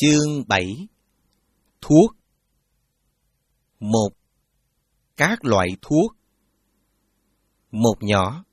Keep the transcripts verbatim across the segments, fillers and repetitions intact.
Chương bảy. Thuốc. Một. Các loại thuốc. Một nhỏ.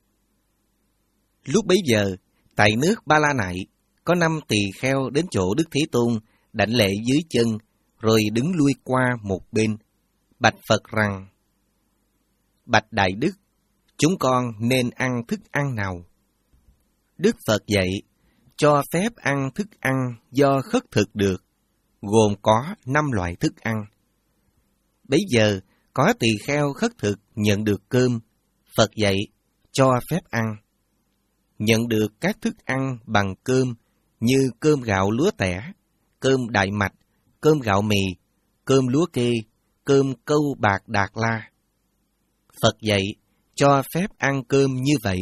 Lúc bấy giờ, tại nước Ba La Nại, có năm tỳ kheo đến chỗ Đức Thế Tôn, đảnh lễ dưới chân, rồi đứng lui qua một bên, bạch Phật rằng: Bạch Đại Đức, chúng con nên ăn thức ăn nào? Đức Phật dạy, cho phép ăn thức ăn do khất thực được, gồm có năm loại thức ăn. Bấy giờ, có tỳ kheo khất thực nhận được cơm, Phật dạy, cho phép ăn. Nhận được các thức ăn bằng cơm như cơm gạo lúa tẻ, cơm đại mạch, cơm gạo mì, cơm lúa kê, cơm câu bạc đạt la. Phật dạy, cho phép ăn cơm như vậy.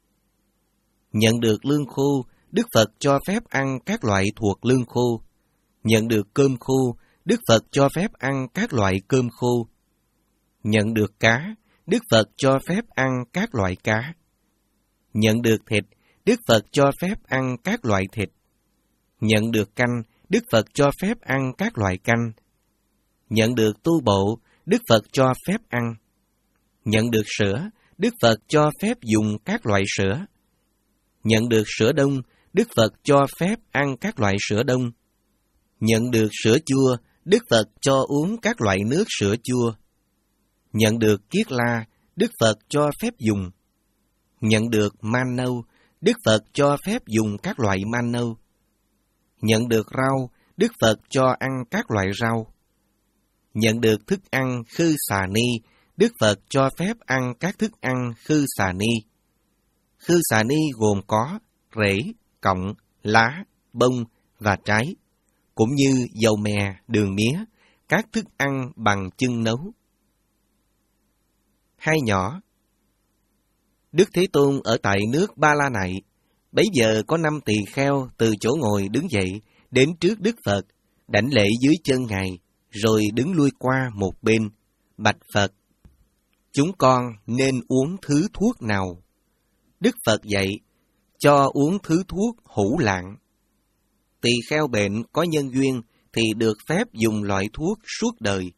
Nhận được lương khô, Đức Phật cho phép ăn các loại thuộc lương khô. Nhận được cơm khô, Đức Phật cho phép ăn các loại cơm khô. Nhận được cá, Đức Phật cho phép ăn các loại cá. Nhận được thịt, Đức Phật cho phép ăn các loại thịt. Nhận được canh, Đức Phật cho phép ăn các loại canh. Nhận được tu bộ, Đức Phật cho phép ăn. Nhận được sữa, Đức Phật cho phép dùng các loại sữa. Nhận được sữa đông, Đức Phật cho phép ăn các loại sữa đông. Nhận được sữa chua, Đức Phật cho uống các loại nước sữa chua. Nhận được kiết la, Đức Phật cho phép dùng. Nhận được man nâu, Đức Phật cho phép dùng các loại man nâu. Nhận được rau, Đức Phật cho ăn các loại rau. Nhận được thức ăn khư xà ni, Đức Phật cho phép ăn các thức ăn khư xà ni. Khư xà ni gồm có rễ, cọng, lá, bông và trái, cũng như dầu mè, đường mía, các thức ăn bằng chưng nấu. Hai nhỏ. Đức Thế Tôn ở tại nước Ba La Nại, bấy giờ có năm tỳ kheo từ chỗ ngồi đứng dậy, đến trước Đức Phật, đảnh lễ dưới chân Ngài, rồi đứng lui qua một bên, bạch Phật: Chúng con nên uống thứ thuốc nào? Đức Phật dạy, cho uống thứ thuốc hữu lạng. Tỳ kheo bệnh có nhân duyên thì được phép dùng loại thuốc suốt đời.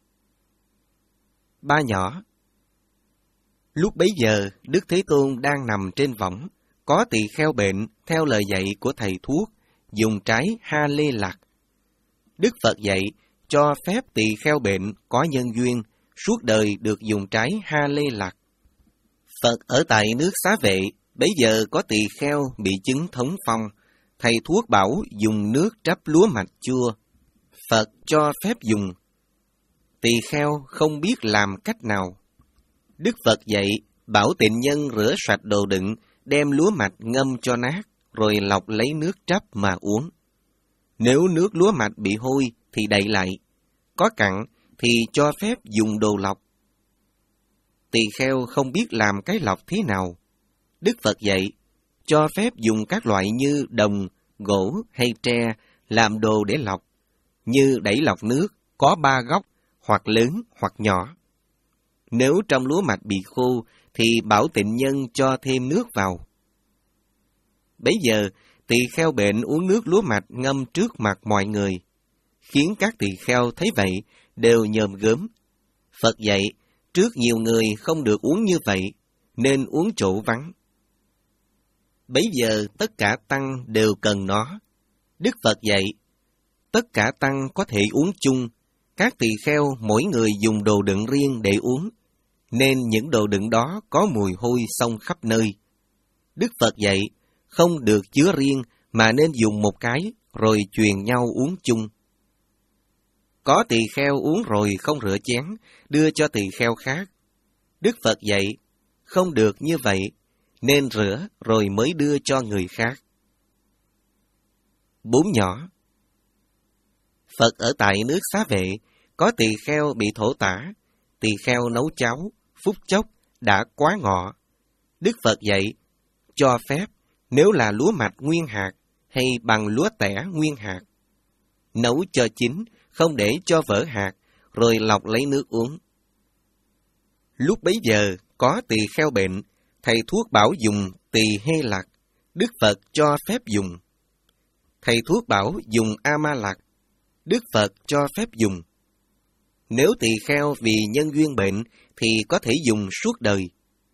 Ba nhỏ. Lúc bấy giờ, Đức Thế Tôn đang nằm trên võng, có tỳ kheo bệnh theo lời dạy của thầy thuốc, dùng trái ha lê lạc. Đức Phật dạy, cho phép tỳ kheo bệnh có nhân duyên suốt đời được dùng trái ha lê lạc. Phật ở tại nước Xá Vệ, bấy giờ có tỳ kheo bị chứng thống phong, thầy thuốc bảo dùng nước trắp lúa mạch chua. Phật cho phép dùng. Tỳ kheo không biết làm cách nào. Đức Phật dạy, bảo tịnh nhân rửa sạch đồ đựng, đem lúa mạch ngâm cho nát, rồi lọc lấy nước trắp mà uống. Nếu nước lúa mạch bị hôi thì đậy lại, có cặn thì cho phép dùng đồ lọc. Tỳ kheo không biết làm cái lọc thế nào. Đức Phật dạy, cho phép dùng các loại như đồng, gỗ hay tre làm đồ để lọc, như đẩy lọc nước có ba góc, hoặc lớn hoặc nhỏ. Nếu trong lúa mạch bị khô, thì bảo tịnh nhân cho thêm nước vào. Bấy giờ, tỳ kheo bệnh uống nước lúa mạch ngâm trước mặt mọi người, khiến các tỳ kheo thấy vậy đều nhòm gớm. Phật dạy, trước nhiều người không được uống như vậy, nên uống chỗ vắng. Bấy giờ tất cả tăng đều cần nó. Đức Phật dạy, tất cả tăng có thể uống chung, các tỳ kheo mỗi người dùng đồ đựng riêng để uống, nên những đồ đựng đó có mùi hôi xông khắp nơi. Đức Phật dạy, không được chứa riêng mà nên dùng một cái, rồi truyền nhau uống chung. Có tỳ kheo uống rồi không rửa chén, đưa cho tỳ kheo khác. Đức Phật dạy, không được như vậy, nên rửa rồi mới đưa cho người khác. Bốn nhỏ. Phật ở tại nước Xá Vệ, có tỳ kheo bị thổ tả, tỳ kheo nấu cháo, phút chốc đã quá ngọ. Đức Phật dạy, cho phép nếu là lúa mạch nguyên hạt hay bằng lúa tẻ nguyên hạt, nấu cho chín, không để cho vỡ hạt, rồi lọc lấy nước uống. Lúc bấy giờ, có tỳ kheo bệnh, thầy thuốc bảo dùng tỳ hê lạc, Đức Phật cho phép dùng. Thầy thuốc bảo dùng A Ma Lạc, Đức Phật cho phép dùng. Nếu tỳ kheo vì nhân duyên bệnh thì có thể dùng suốt đời.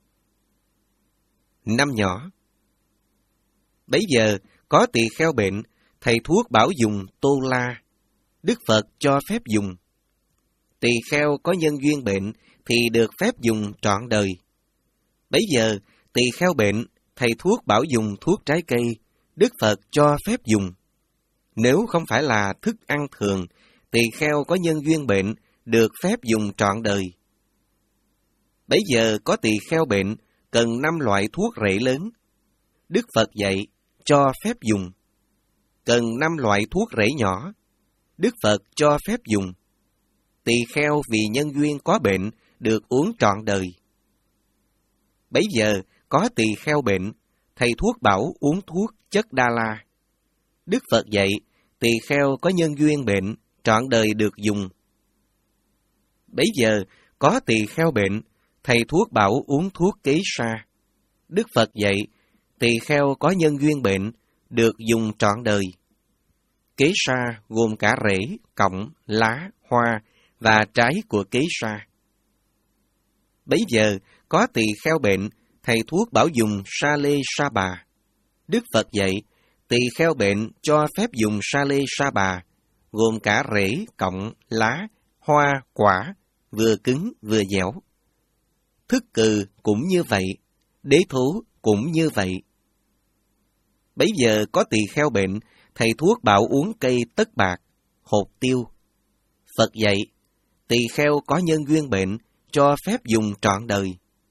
Năm nhỏ. Bấy giờ có tỳ kheo bệnh, thầy thuốc bảo dùng tô la. Đức Phật cho phép dùng. Tỳ kheo có nhân duyên bệnh thì được phép dùng trọn đời. Bấy giờ tỳ kheo bệnh, thầy thuốc bảo dùng thuốc trái cây, Đức Phật cho phép dùng. Nếu không phải là thức ăn thường, tỳ kheo có nhân duyên bệnh được phép dùng trọn đời. Bấy giờ có tỳ kheo bệnh cần năm loại thuốc rễ lớn. Đức Phật dạy cho phép dùng. Cần năm loại thuốc rễ nhỏ. Đức Phật cho phép dùng. Tỳ kheo vì nhân duyên có bệnh được uống trọn đời. Bấy giờ có tỳ kheo bệnh, thầy thuốc bảo uống thuốc chất Đa La. Đức Phật dạy tỳ kheo có nhân duyên bệnh trọn đời được dùng. Bấy giờ có tỳ kheo bệnh, thầy thuốc bảo uống thuốc Kế Sa. Đức Phật dạy tỳ kheo có nhân duyên bệnh được dùng trọn đời. Kế Sa gồm cả rễ, cọng, lá, hoa và trái của Kế Sa. Bấy giờ có tỳ kheo bệnh, thầy thuốc bảo dùng Sa Lê Sa Bà. Đức Phật dạy tỳ kheo bệnh cho phép dùng Sa Lê Sa Bà, gồm cả rễ, cọng, lá, hoa, quả, vừa cứng vừa dẻo. Thức cừ cũng như vậy, đế thú cũng như vậy. Bấy giờ có tỳ kheo bệnh, thầy thuốc bảo uống cây tất bạc, hột tiêu. Phật dạy, tỳ kheo có nhân duyên bệnh, cho phép dùng trọn đời.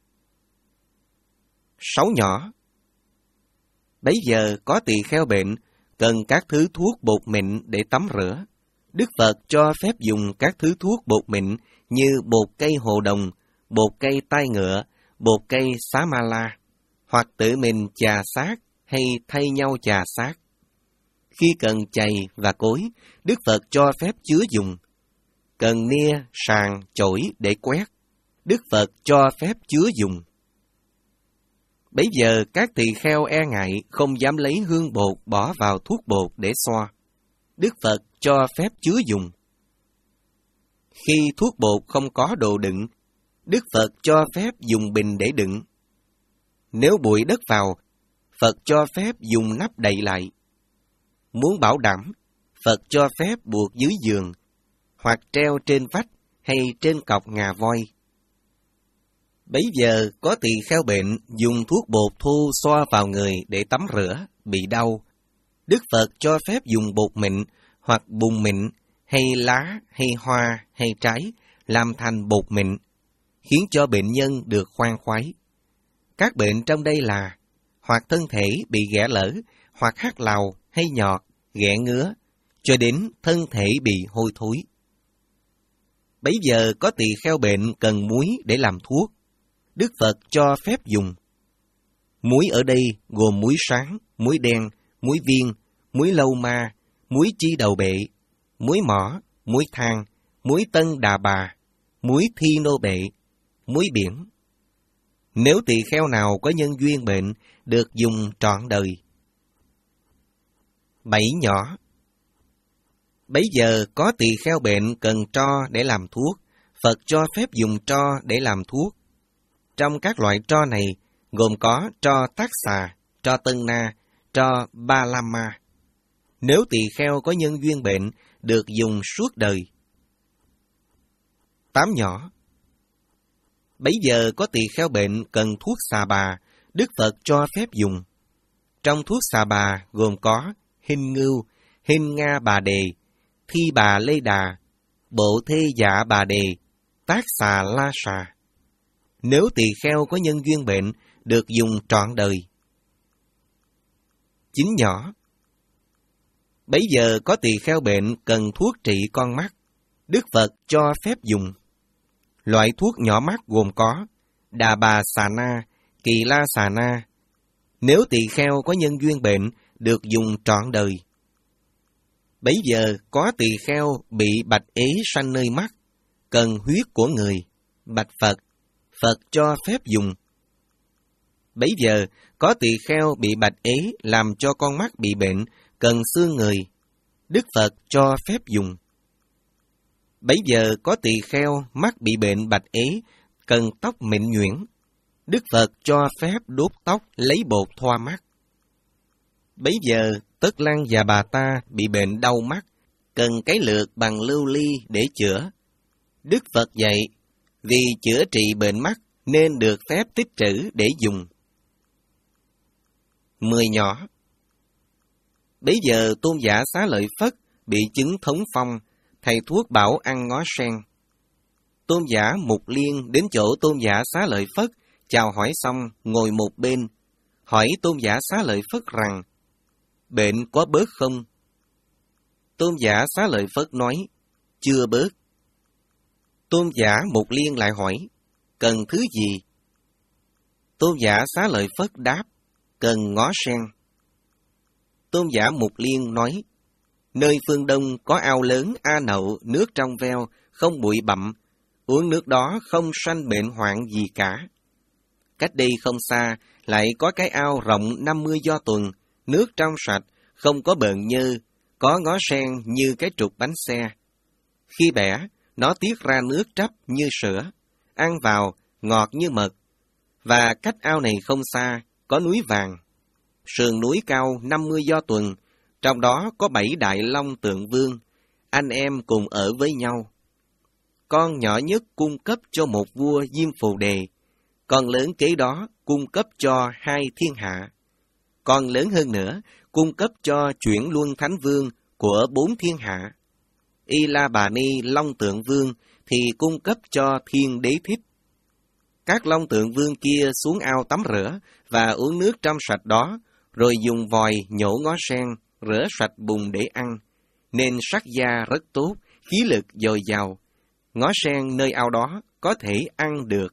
Sáu nhỏ. Bấy giờ có tỳ kheo bệnh, cần các thứ thuốc bột mịn để tắm rửa. Đức Phật cho phép dùng các thứ thuốc bột mịn như bột cây hồ đồng, bột cây tai ngựa, bột cây xá ma la, hoặc tự mình chà xác hay thay nhau chà xác. Khi cần chày và cối, Đức Phật cho phép chứa dùng. Cần nia, sàng, chổi để quét, Đức Phật cho phép chứa dùng. Bấy giờ các tỳ kheo e ngại không dám lấy hương bột bỏ vào thuốc bột để xoa. Đức Phật cho phép chứa dùng. Khi thuốc bột không có đồ đựng, Đức Phật cho phép dùng bình để đựng. Nếu bụi đất vào, Phật cho phép dùng nắp đậy lại. Muốn bảo đảm, Phật cho phép buộc dưới giường, hoặc treo trên vách hay trên cọc ngà voi. Bấy giờ có tỳ kheo bệnh dùng thuốc bột thô xoa vào người để tắm rửa, bị đau. Đức Phật cho phép dùng bột mịn hoặc bùn mịn hay lá hay hoa hay trái làm thành bột mịn, khiến cho bệnh nhân được khoan khoái. Các bệnh trong đây là hoặc thân thể bị ghẻ lở, hoặc hắt lào hay nhọt, ghẻ ngứa, cho đến thân thể bị hôi thối. Bấy giờ có tỳ kheo bệnh cần muối để làm thuốc. Đức Phật cho phép dùng. Muối ở đây gồm muối sáng, muối đen, muối viên, muối lâu ma, muối chi đầu bệ, muối mỏ, muối than, muối tân đà bà, muối thi nô bệ, muối biển. Nếu tỳ kheo nào có nhân duyên bệnh, được dùng trọn đời. Bảy nhỏ. Bấy giờ có tỳ kheo bệnh cần tro để làm thuốc, Phật cho phép dùng tro để làm thuốc. Trong các loại tro này, gồm có tro tác xà, tro tân na, tro ba la ma. Nếu tỳ kheo có nhân duyên bệnh, được dùng suốt đời. Tám nhỏ. Bấy giờ có tỳ kheo bệnh cần thuốc xà bà, Đức Phật cho phép dùng. Trong thuốc xà bà gồm có hình ngưu, hình nga bà đề, thi bà lê đà, bộ thê dạ bà đề, tác xà la xà. Nếu tỳ kheo có nhân duyên bệnh, được dùng trọn đời. Chín nhỏ. Bấy giờ có tỳ kheo bệnh cần thuốc trị con mắt, Đức Phật cho phép dùng. Loại thuốc nhỏ mắt gồm có Đà Bà Xà Na, Kỳ La Xà Na. Nếu tỳ kheo có nhân duyên bệnh, được dùng trọn đời. Bấy giờ có tỳ kheo bị bạch ế sanh nơi mắt, cần huyết của người, bạch Phật, Phật cho phép dùng. Bấy giờ có tỳ kheo bị bạch ế làm cho con mắt bị bệnh, cần xương người, Đức Phật cho phép dùng. Bấy giờ có tỳ kheo mắt bị bệnh bạch ế, cần tóc mịn nhuyễn. Đức Phật cho phép đốt tóc lấy bột thoa mắt. Bấy giờ Tất Lăng và bà ta bị bệnh đau mắt, cần cái lược bằng lưu ly để chữa. Đức Phật dạy, vì chữa trị bệnh mắt nên được phép tích trữ để dùng. Mười nhỏ. Bấy giờ Tôn giả Xá Lợi Phất bị chứng thống phong, thầy thuốc bảo ăn ngó sen. Tôn giả Mục Liên đến chỗ Tôn giả Xá Lợi Phất, chào hỏi xong ngồi một bên, hỏi Tôn giả Xá Lợi Phất rằng, bệnh có bớt không? Tôn giả Xá Lợi Phất nói, chưa bớt. Tôn giả Mục Liên lại hỏi, cần thứ gì? Tôn giả Xá Lợi Phất đáp, cần ngó sen. Tôn giả Mục Liên nói, nơi phương Đông có ao lớn A Nậu, nước trong veo, không bụi bặm, uống nước đó không sanh bệnh hoạn gì cả. Cách đây không xa, lại có cái ao rộng năm mươi do tuần, nước trong sạch, không có bợn nhơ, có ngó sen như cái trục bánh xe. Khi bẻ, nó tiết ra nước trắp như sữa, ăn vào ngọt như mật. Và cách ao này không xa, có núi vàng. Sườn núi cao năm mươi do tuần, trong đó có bảy đại long tượng vương, anh em cùng ở với nhau. Con nhỏ nhất cung cấp cho một vua Diêm Phù Đề, con lớn kế đó cung cấp cho hai thiên hạ. Con lớn hơn nữa, cung cấp cho Chuyển Luân Thánh Vương của bốn thiên hạ. Y La Bà Ni Long Tượng Vương thì cung cấp cho Thiên Đế Thích. Các Long Tượng Vương kia xuống ao tắm rửa và uống nước trong sạch đó, rồi dùng vòi nhổ ngó sen, rửa sạch bùn để ăn, nên sắc da rất tốt, khí lực dồi dào. Ngó sen nơi ao đó có thể ăn được.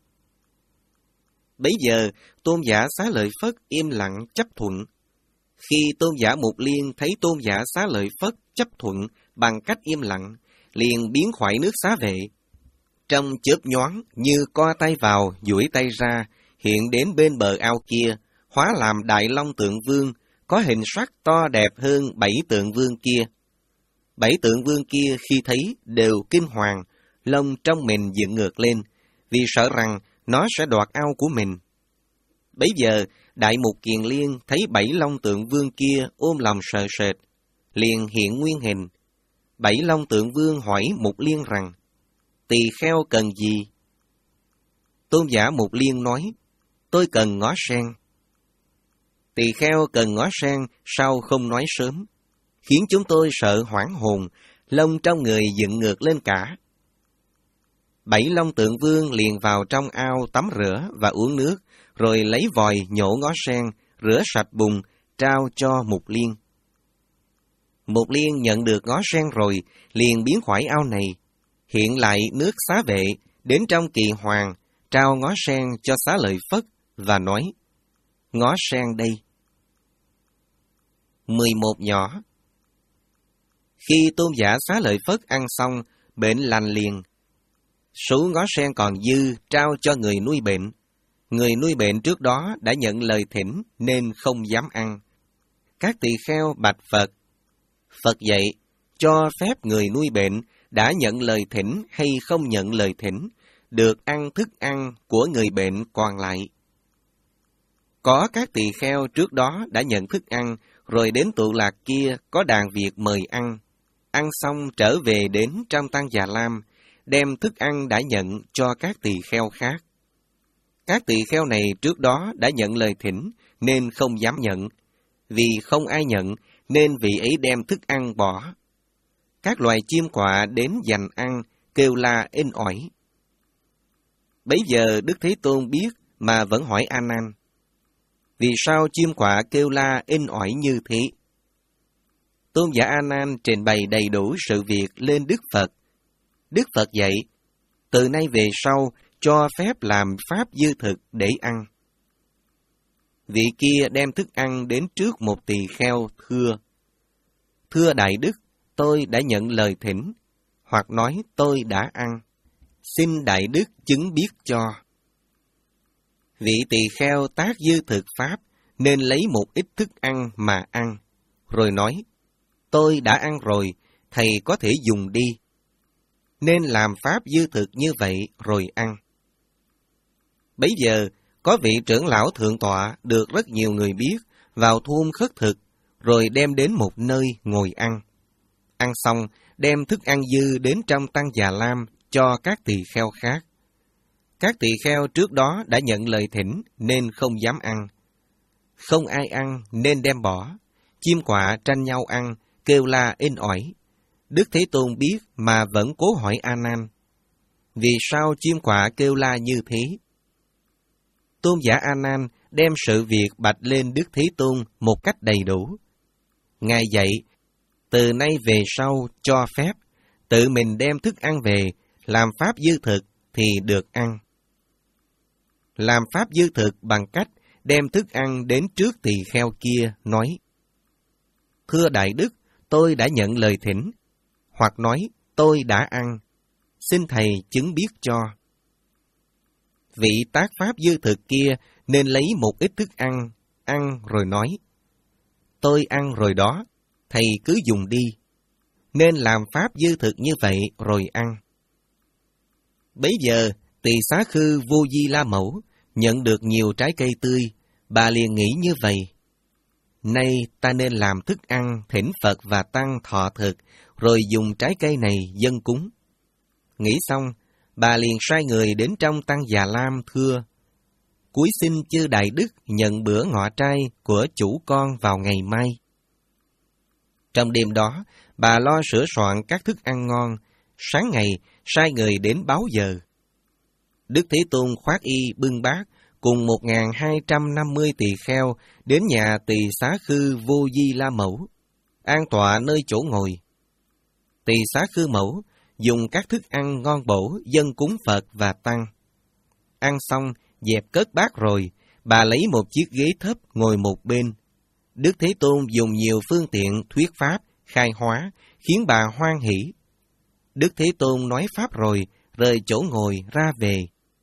Bấy giờ, Tôn giả Xá Lợi Phất im lặng chấp thuận. Khi Tôn giả Mục Liên thấy Tôn giả Xá Lợi Phất chấp thuận bằng cách im lặng, liền biến khỏi nước xá vệ. Trong chớp nhoáng như co tay vào, duỗi tay ra, hiện đến bên bờ ao kia, hóa làm Đại Long Tượng Vương, có hình sắc to đẹp hơn bảy tượng vương kia. Bảy tượng vương kia khi thấy đều kinh hoàng, lông trong mình dựng ngược lên, vì sợ rằng nó sẽ đoạt ao của mình. Bấy giờ, Đại Mục Kiền Liên thấy bảy Long Tượng Vương kia ôm lòng sợ sệt, liền hiện nguyên hình. Bảy Long Tượng Vương hỏi Mục Liên rằng, tỳ kheo cần gì? Tôn giả Mục Liên nói, tôi cần ngó sen. Tỳ kheo cần ngó sen, sao không nói sớm? Khiến chúng tôi sợ hoảng hồn, lông trong người dựng ngược lên cả. Bảy Long Tượng Vương liền vào trong ao tắm rửa và uống nước, rồi lấy vòi nhổ ngó sen, rửa sạch bùn, trao cho Mục Liên. Mục Liên nhận được ngó sen rồi, liền biến khỏi ao này, hiện lại nước xá vệ, đến trong kỳ hoàng, trao ngó sen cho Xá Lợi Phất, và nói, ngó sen đây. Mười một nhỏ. Khi Tôn giả Xá Lợi Phất ăn xong, bệnh lành liền. Số ngó sen còn dư trao cho người nuôi bệnh. Người nuôi bệnh trước đó đã nhận lời thỉnh nên không dám ăn. Các tỳ kheo bạch Phật. Phật dạy, cho phép người nuôi bệnh đã nhận lời thỉnh hay không nhận lời thỉnh, được ăn thức ăn của người bệnh còn lại. Có các tỳ kheo trước đó đã nhận thức ăn, rồi đến tụ lạc kia có đàn Việt mời ăn. Ăn xong trở về đến trong Tăng Già Lam, đem thức ăn đã nhận cho các tỳ kheo khác. Các tỳ kheo này trước đó đã nhận lời thỉnh nên không dám nhận. Vì không ai nhận nên vị ấy đem thức ăn bỏ. Các loài chim quạ đến giành ăn, kêu la inh ỏi. Bấy giờ Đức Thế Tôn biết mà vẫn hỏi A Nan, vì sao chim quạ kêu la inh ỏi như thế? Tôn giả A Nan trình bày đầy đủ sự việc lên Đức Phật. Đức Phật dạy, từ nay về sau cho phép làm pháp dư thực để ăn. Vị kia đem thức ăn đến trước một tỳ kheo thưa, thưa Đại Đức, tôi đã nhận lời thỉnh, hoặc nói tôi đã ăn. Xin Đại Đức chứng biết cho. Vị tỳ kheo tác dư thực pháp nên lấy một ít thức ăn mà ăn, rồi nói, tôi đã ăn rồi, thầy có thể dùng đi. nên làm pháp dư thực như vậy rồi ăn. Bấy giờ, có vị trưởng lão thượng tọa được rất nhiều người biết, vào thôn khất thực, rồi đem đến một nơi ngồi ăn. Ăn xong, đem thức ăn dư đến trong tăng Già Lam cho các tỳ kheo khác. Các tỳ kheo trước đó đã nhận lời thỉnh nên không dám ăn. Không ai ăn nên đem bỏ. Chim quạ tranh nhau ăn, kêu la inh ỏi. Đức Thế Tôn biết mà vẫn cố hỏi A Nan: vì sao chim quạ kêu la như thế? Tôn giả A Nan đem sự việc bạch lên Đức Thế Tôn một cách đầy đủ. Ngài dạy, từ nay về sau cho phép, tự mình đem thức ăn về, làm pháp dư thực thì được ăn. Làm pháp dư thực bằng cách đem thức ăn đến trước tỳ kheo kia, nói: thưa Đại Đức, tôi đã nhận lời thỉnh, hoặc nói tôi đã ăn, xin Thầy chứng biết cho. Vị tác pháp dư thực kia nên lấy một ít thức ăn, ăn rồi nói: tôi ăn rồi đó, Thầy cứ dùng đi. Nên làm pháp dư thực như vậy rồi ăn. Bấy giờ, tỳ xá khư Vô Di La Mẫu nhận được nhiều trái cây tươi, bà liền nghĩ như vậy: nay ta nên làm thức ăn thỉnh Phật và Tăng thọ thực, rồi dùng trái cây này dâng cúng. Nghĩ xong, bà liền sai người đến trong tăng Già Lam thưa: cúi xin chư Đại Đức nhận bữa ngọ trai của chủ con vào ngày mai. Trong đêm đó, bà lo sửa soạn các thức ăn ngon, sáng ngày sai người đến báo giờ. Đức Thế Tôn khoác y bưng bát cùng một nghìn hai trăm năm mươi tỳ kheo đến nhà tỳ xá khư Vô Di La Mẫu, an tọa nơi chỗ ngồi. Tỳ xá khư mẫu dùng các thức ăn ngon bổ dâng cúng Phật và Tăng. Ăn xong, dẹp cất bát rồi, bà lấy một chiếc ghế thấp ngồi một bên. Đức Thế Tôn dùng nhiều phương tiện thuyết pháp, khai hóa, khiến bà hoan hỷ. Đức Thế Tôn nói pháp rồi, rời chỗ ngồi ra về.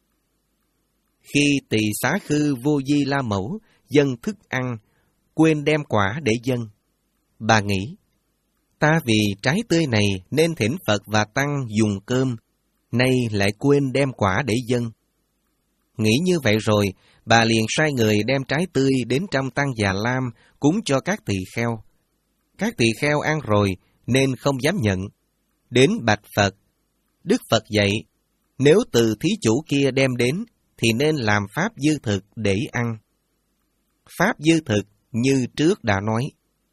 Khi tỳ xá khư Vô Di La Mẫu dâng thức ăn, quên đem quả để dâng, bà nghĩ: ta vì trái tươi này nên thỉnh Phật và Tăng dùng cơm, nay lại quên đem quả để dâng. Nghĩ như vậy rồi, bà liền sai người đem trái tươi đến trong tăng Già Lam cúng cho các tỳ kheo. Các tỳ kheo ăn rồi nên không dám nhận. Đến bạch Phật. Đức Phật dạy, nếu từ thí chủ kia đem đến thì nên làm pháp dư thực để ăn. Pháp dư thực như trước đã nói.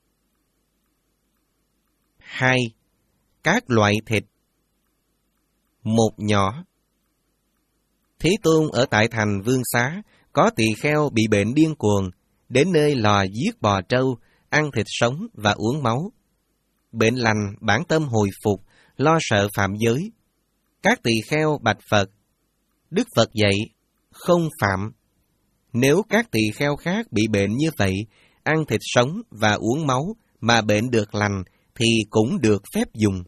Hai. Các loại thịt. Một nhỏ. Thế Tôn ở tại thành Vương Xá, có tỳ kheo bị bệnh điên cuồng, đến nơi lò giết bò trâu, ăn thịt sống và uống máu. Bệnh lành, bản tâm hồi phục, lo sợ phạm giới. Các tỳ kheo bạch Phật. Đức Phật dạy, không phạm. Nếu các tỳ kheo khác bị bệnh như vậy, ăn thịt sống và uống máu mà bệnh được lành, thì cũng được phép dùng.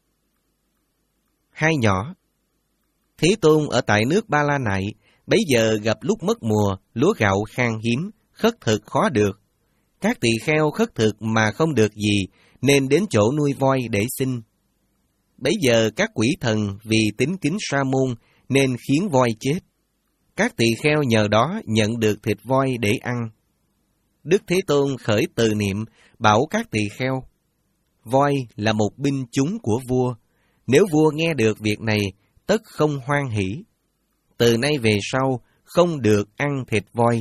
Hai nhỏ. Thế Tôn ở tại nước Ba La Nại, bấy giờ gặp lúc mất mùa, lúa gạo khan hiếm, khất thực khó được. Các tỳ kheo khất thực mà không được gì, nên đến chỗ nuôi voi để xin. Bấy giờ các quỷ thần vì tín kính Sa môn, nên khiến voi chết. Các tỳ kheo nhờ đó nhận được thịt voi để ăn. Đức Thế Tôn khởi từ niệm, bảo các tỳ kheo, voi là một binh chúng của vua. Nếu vua nghe được việc này, tất không hoan hỷ. Từ nay về sau, không được ăn thịt voi.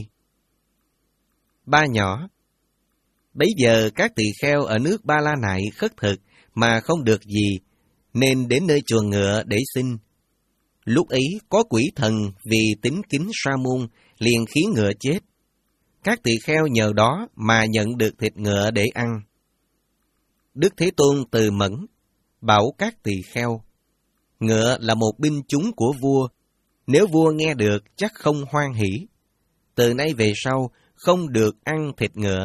Ba nhỏ. Bấy giờ các tỳ kheo ở nước Ba La Nại khất thực mà không được gì, nên đến nơi chuồng ngựa để xin. Lúc ấy có quỷ thần vì tín kính Sa môn, liền khiến ngựa chết. Các tỳ kheo nhờ đó mà nhận được thịt ngựa để ăn. Đức Thế Tôn từ mẫn, bảo các tỳ kheo, ngựa là một binh chúng của vua, nếu vua nghe được chắc không hoan hỷ. Từ nay về sau, không được ăn thịt ngựa.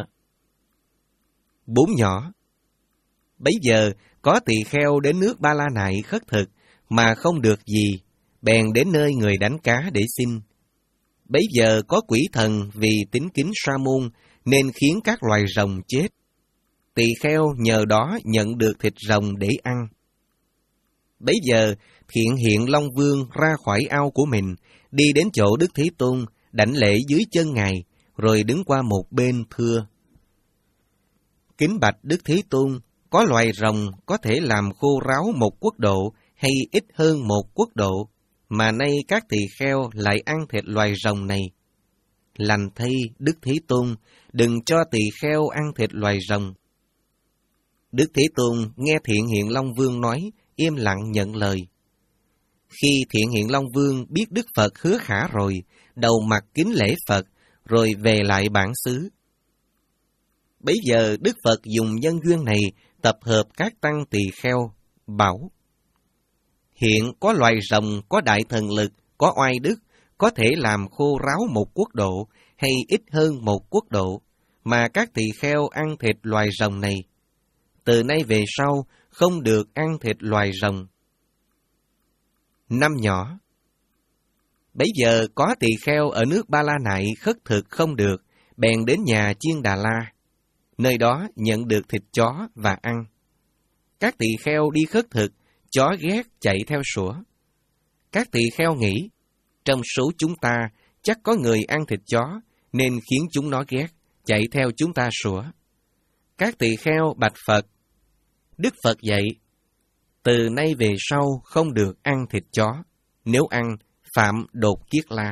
Bốn nhỏ. Bấy giờ, có tỳ kheo đến nước Ba La Nại khất thực, mà không được gì, bèn đến nơi người đánh cá để xin. Bấy giờ có quỷ thần vì tín kính Sa môn, nên khiến các loài rồng chết. Tỳ kheo nhờ đó nhận được thịt rồng để ăn. Bấy giờ, Thiện Hiện Long Vương ra khỏi ao của mình, đi đến chỗ Đức Thế Tôn, đảnh lễ dưới chân Ngài, rồi đứng qua một bên thưa: Kính bạch Đức Thế Tôn, có loài rồng có thể làm khô ráo một quốc độ hay ít hơn một quốc độ, mà nay các tỳ kheo lại ăn thịt loài rồng này. Lành thay, Đức Thế Tôn, đừng cho tỳ kheo ăn thịt loài rồng. Đức Thế Tôn nghe Thiện Hiện Long Vương nói, im lặng nhận lời. Khi Thiện Hiện Long Vương biết Đức Phật hứa khả rồi, đầu mặt kính lễ Phật, rồi về lại bản xứ. Bấy giờ Đức Phật dùng nhân duyên này tập hợp các tăng tỳ kheo, bảo: Hiện có loài rồng có đại thần lực, có oai đức, có thể làm khô ráo một quốc độ hay ít hơn một quốc độ, mà các tỳ kheo ăn thịt loài rồng này. Từ nay về sau không được ăn thịt loài rồng. Năm nhỏ. Bấy giờ có tỳ kheo ở nước Ba La Nại khất thực không được, bèn đến nhà Chiên Đà La. Nơi đó nhận được thịt chó và ăn. Các tỳ kheo đi khất thực, chó ghét chạy theo sủa. Các tỳ kheo nghĩ, trong số chúng ta chắc có người ăn thịt chó, nên khiến chúng nó ghét, chạy theo chúng ta sủa. Các tỳ kheo bạch Phật. Đức Phật dạy, từ nay về sau không được ăn thịt chó, nếu ăn, phạm đột kiết la.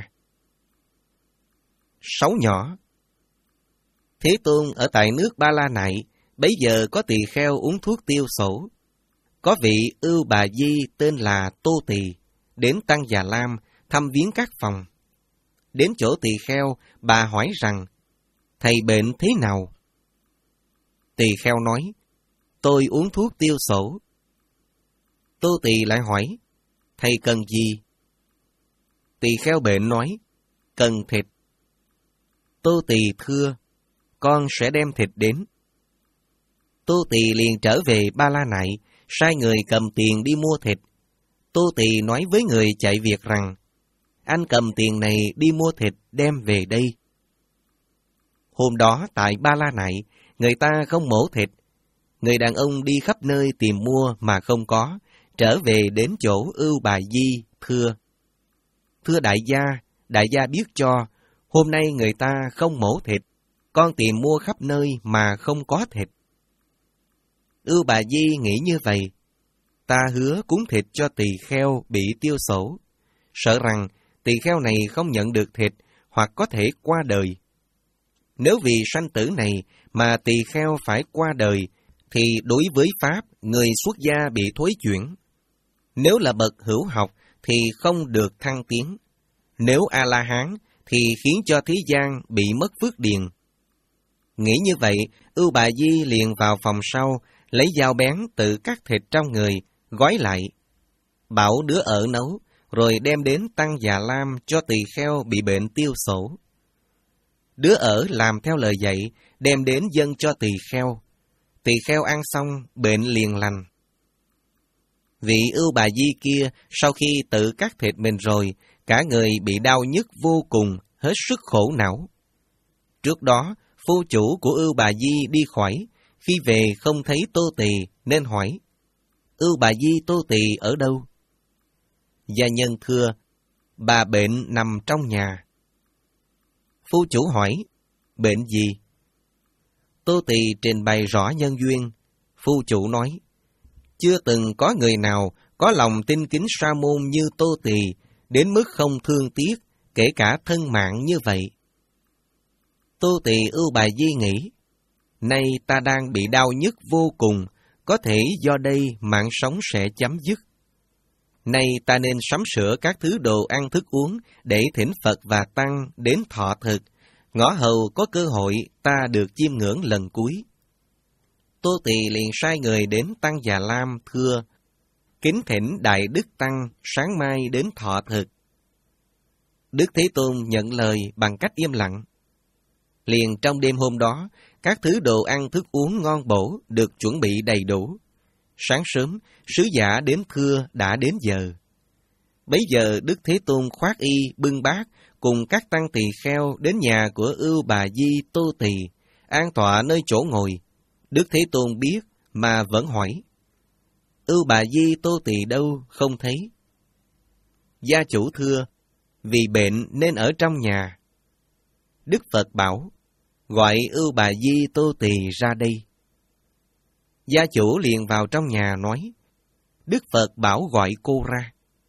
Sáu nhỏ. Thế Tôn ở tại nước Ba La Nại, bấy giờ có tỳ kheo uống thuốc tiêu sổ. Có vị Ưu Bà Di tên là Tô Tỳ, đến Tăng Già Lam, thăm viếng các phòng. Đến chỗ tỳ kheo, bà hỏi rằng, thầy bệnh thế nào? Tỳ kheo nói, tôi uống thuốc tiêu sổ. Tô Tỳ lại hỏi, thầy cần gì? Tỳ kheo bệnh nói, cần thịt. Tô Tỳ thưa, con sẽ đem thịt đến. Tô Tỳ liền trở về Ba La Nại, sai người cầm tiền đi mua thịt. Tô Tỳ nói với người chạy việc rằng, anh cầm tiền này đi mua thịt đem về đây. Hôm đó tại Ba La Nại, người ta không mổ thịt. Người đàn ông đi khắp nơi tìm mua mà không có, trở về đến chỗ Ưu Bà Di, thưa. Thưa đại gia, đại gia biết cho, hôm nay người ta không mổ thịt, con tìm mua khắp nơi mà không có thịt. Ưu Bà Di nghĩ như vậy, ta hứa cúng thịt cho tỳ kheo bị tiêu sổ, sợ rằng tỳ kheo này không nhận được thịt hoặc có thể qua đời. Nếu vì sanh tử này mà tỳ kheo phải qua đời, thì đối với Pháp, người xuất gia bị thối chuyển. Nếu là bậc hữu học thì không được thăng tiến. Nếu A-la-hán thì khiến cho thế gian bị mất phước điền. Nghĩ như vậy, Ưu Bà Di liền vào phòng sau, lấy dao bén tự cắt thịt trong người, gói lại. Bảo đứa ở nấu, rồi đem đến Tăng Già Lam cho tỳ kheo bị bệnh tiêu sổ. Đứa ở làm theo lời dạy, đem đến dâng cho tỳ kheo. Tỳ kheo ăn xong, bệnh liền lành. Vị Ưu Bà Di kia, sau khi tự cắt thịt mình rồi, cả người bị đau nhức vô cùng, hết sức khổ não. Trước đó, phu chủ của Ưu Bà Di đi khỏi, khi về không thấy Tô Tỳ nên hỏi, Ưu Bà Di Tô Tỳ ở đâu? Gia nhân thưa, bà bệnh nằm trong nhà. Phu chủ hỏi, bệnh gì? Tô Tỳ trình bày rõ nhân duyên. Phu chủ nói, chưa từng có người nào có lòng tin kính sa môn như Tô Tỳ, đến mức không thương tiếc, kể cả thân mạng như vậy. Tô Tỳ Ưu Bà Di nghĩ, nay ta đang bị đau nhức vô cùng, có thể do đây mạng sống sẽ chấm dứt. Nay ta nên sắm sửa các thứ đồ ăn thức uống để thỉnh Phật và Tăng đến thọ thực, ngõ hầu có cơ hội ta được chiêm ngưỡng lần cuối. Tô Tỳ liền sai người đến Tăng Già Lam thưa, kính thỉnh Đại Đức Tăng sáng mai đến thọ thực. Đức Thế Tôn nhận lời bằng cách im lặng. Liền trong đêm hôm đó, các thứ đồ ăn thức uống ngon bổ được chuẩn bị đầy đủ. Sáng sớm, sứ giả đến thưa đã đến giờ. Bấy giờ Đức Thế Tôn khoác y bưng bát cùng các tăng tỳ kheo đến nhà của Ưu Bà Di Tô Tỳ, an tọa nơi chỗ ngồi. Đức Thế Tôn biết mà vẫn hỏi, Ưu Bà Di Tô Tỳ đâu không thấy. Gia chủ thưa, vì bệnh nên ở trong nhà. Đức Phật bảo, gọi Ưu Bà Di Tô Tỳ ra đây. Gia chủ liền vào trong nhà nói, Đức Phật bảo gọi cô ra.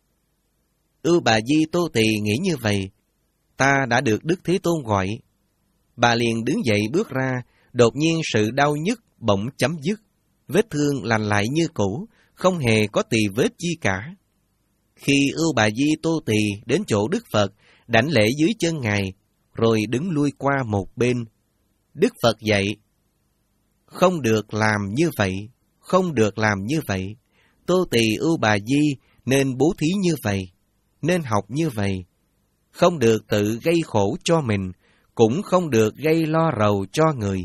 Ưu Bà Di Tô Tỳ nghĩ như vậy, ta đã được Đức Thế Tôn gọi. Bà liền đứng dậy bước ra, đột nhiên sự đau nhức bỗng chấm dứt, vết thương lành lại như cũ, không hề có tì vết chi cả. Khi Ưu Bà Di Tô Tỳ đến chỗ Đức Phật, đảnh lễ dưới chân Ngài, rồi đứng lui qua một bên. Đức Phật dạy, không được làm như vậy, không được làm như vậy. Tô Tỳ Ưu Bà Di nên bố thí như vậy, nên học như vậy. Không được tự gây khổ cho mình, cũng không được gây lo rầu cho người.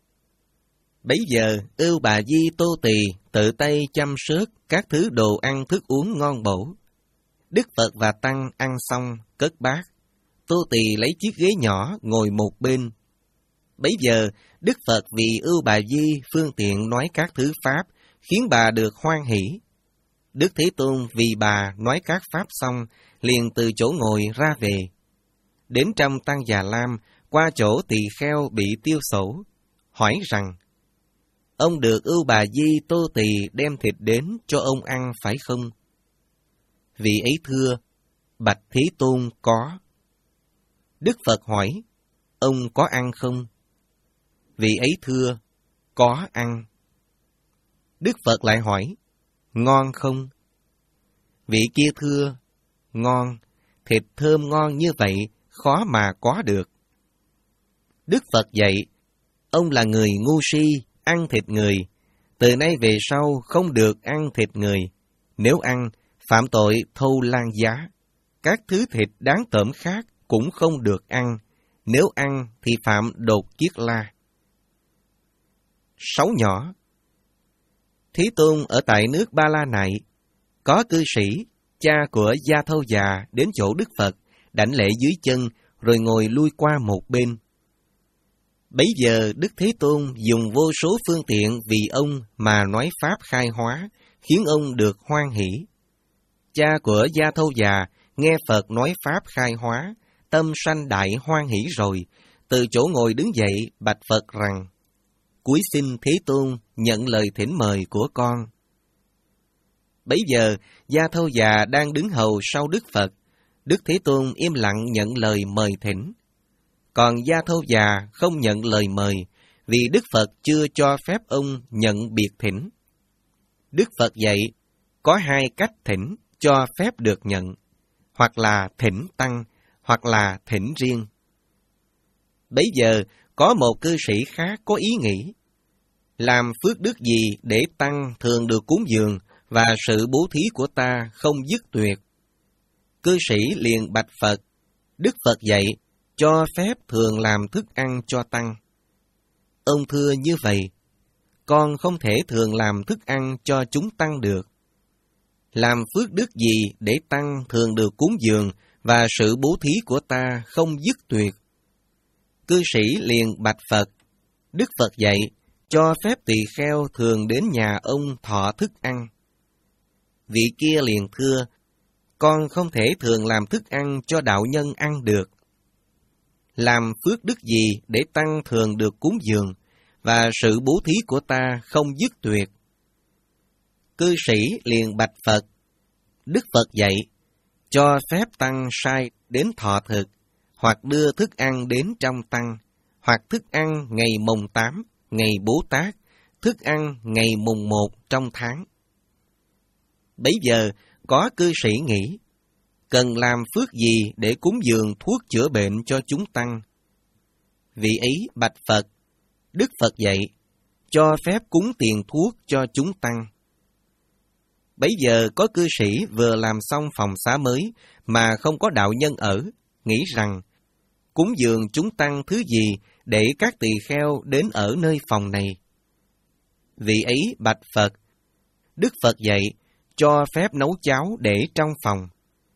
Bấy giờ, Ưu Bà Di Tô Tỳ tự tay chăm sớt các thứ đồ ăn thức uống ngon bổ. Đức Phật và Tăng ăn xong, cất bát. Tô Tỳ lấy chiếc ghế nhỏ ngồi một bên. Bấy giờ, Đức Phật vì Ưu Bà Di phương tiện nói các thứ pháp, khiến bà được hoan hỷ. Đức Thế Tôn vì bà nói các pháp xong, liền từ chỗ ngồi ra về. Đến trong Tăng Già Lam, qua chỗ tỳ kheo bị tiêu sổ, hỏi rằng, ông được Ưu Bà Di Tô Tỳ đem thịt đến cho ông ăn phải không? Vị ấy thưa, bạch Thế Tôn có. Đức Phật hỏi, ông có ăn không? Vị ấy thưa, có ăn. Đức Phật lại hỏi, ngon không? Vị kia thưa, ngon, thịt thơm ngon như vậy, khó mà có được. Đức Phật dạy, ông là người ngu si, ăn thịt người, từ nay về sau không được ăn thịt người. Nếu ăn, phạm tội thâu lan giá. Các thứ thịt đáng tởm khác cũng không được ăn, nếu ăn thì phạm đột kiết la. Sáu nhỏ. Thế Tôn ở tại nước Ba La Nại, có cư sĩ, cha của Gia Thâu Già đến chỗ Đức Phật, đảnh lễ dưới chân, rồi ngồi lui qua một bên. Bấy giờ Đức Thế Tôn dùng vô số phương tiện vì ông mà nói pháp khai hóa, khiến ông được hoan hỷ. Cha của Gia Thâu Già nghe Phật nói pháp khai hóa, tâm sanh đại hoan hỷ rồi, từ chỗ ngồi đứng dậy bạch Phật rằng, cúi xin Thế Tôn nhận lời thỉnh mời của con. Bấy giờ Gia Thâu Già đang đứng hầu sau Đức Phật, Đức Thế Tôn im lặng nhận lời mời thỉnh. Còn Gia Thâu Già không nhận lời mời, vì Đức Phật chưa cho phép ông nhận biệt thỉnh. Đức Phật dạy, có hai cách thỉnh cho phép được nhận, hoặc là thỉnh tăng, hoặc là thỉnh riêng. Bấy giờ, có một cư sĩ khác có ý nghĩ, làm phước đức gì để tăng thường được cúng dường, và sự bố thí của ta không dứt tuyệt. Cư sĩ liền bạch Phật, Đức Phật dạy, cho phép thường làm thức ăn cho tăng. Ông thưa như vậy, con không thể thường làm thức ăn cho chúng tăng được. Làm phước đức gì để tăng thường được cúng dường, và sự bố thí của ta không dứt tuyệt. Cư sĩ liền bạch Phật, Đức Phật dạy, cho phép tỳ kheo thường đến nhà ông thọ thức ăn. Vị kia liền thưa, con không thể thường làm thức ăn cho đạo nhân ăn được. Làm phước đức gì để tăng thường được cúng dường, và sự bố thí của ta không dứt tuyệt. Cư sĩ liền bạch Phật, Đức Phật dạy, cho phép tăng sai đến thọ thực, hoặc đưa thức ăn đến trong tăng, hoặc thức ăn ngày mồng tám, ngày Bố Tát, thức ăn ngày mùng một trong tháng. Bấy giờ, có cư sĩ nghĩ, cần làm phước gì để cúng dường thuốc chữa bệnh cho chúng tăng? Vị ấy bạch Phật, Đức Phật dạy, cho phép cúng tiền thuốc cho chúng tăng. Bấy giờ có cư sĩ vừa làm xong phòng xá mới mà không có đạo nhân ở, nghĩ rằng, cúng dường chúng tăng thứ gì để các tỳ kheo đến ở nơi phòng này? Vị ấy bạch Phật, Đức Phật dạy, cho phép nấu cháo để trong phòng.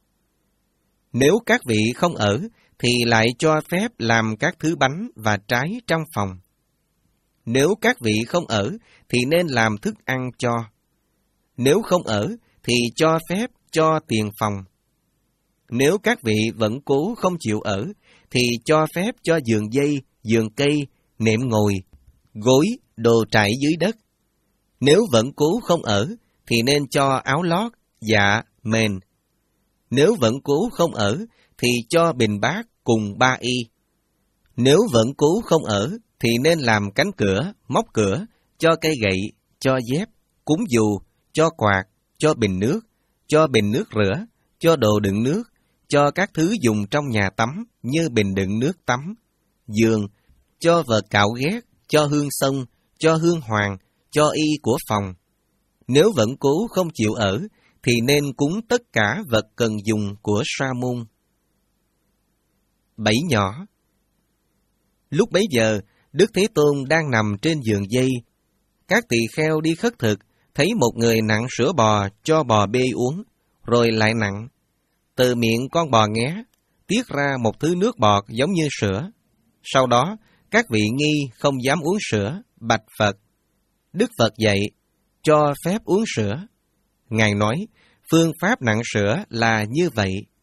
Nếu các vị không ở, thì lại cho phép làm các thứ bánh và trái trong phòng. Nếu các vị không ở, thì nên làm thức ăn cho. Nếu không ở, thì cho phép cho tiền phòng. Nếu các vị vẫn cố không chịu ở, thì cho phép cho giường dây, giường cây, nệm ngồi, gối, đồ trải dưới đất. Nếu vẫn cố không ở, thì nên cho áo lót, dạ, mền. Nếu vẫn cố không ở, thì cho bình bát cùng ba y. Nếu vẫn cố không ở, thì nên làm cánh cửa, móc cửa, cho cây gậy, cho dép, cúng dù, cho quạt, cho bình nước, cho bình nước rửa, cho đồ đựng nước, cho các thứ dùng trong nhà tắm như bình đựng nước tắm, giường, cho vật cạo ghét, cho hương sông, cho hương hoàng, cho y của phòng. Nếu vẫn cố không chịu ở, thì nên cúng tất cả vật cần dùng của sa môn. Bảy nhỏ. Lúc bấy giờ, Đức Thế Tôn đang nằm trên giường dây. Các tỳ kheo đi khất thực, thấy một người nặng sữa bò cho bò bê uống, rồi lại nặng. Từ miệng con bò nghé, tiết ra một thứ nước bọt giống như sữa. Sau đó, các vị nghi không dám uống sữa, bạch Phật. Đức Phật dạy, cho phép uống sữa. Ngài nói, phương pháp nặng sữa là như vậy.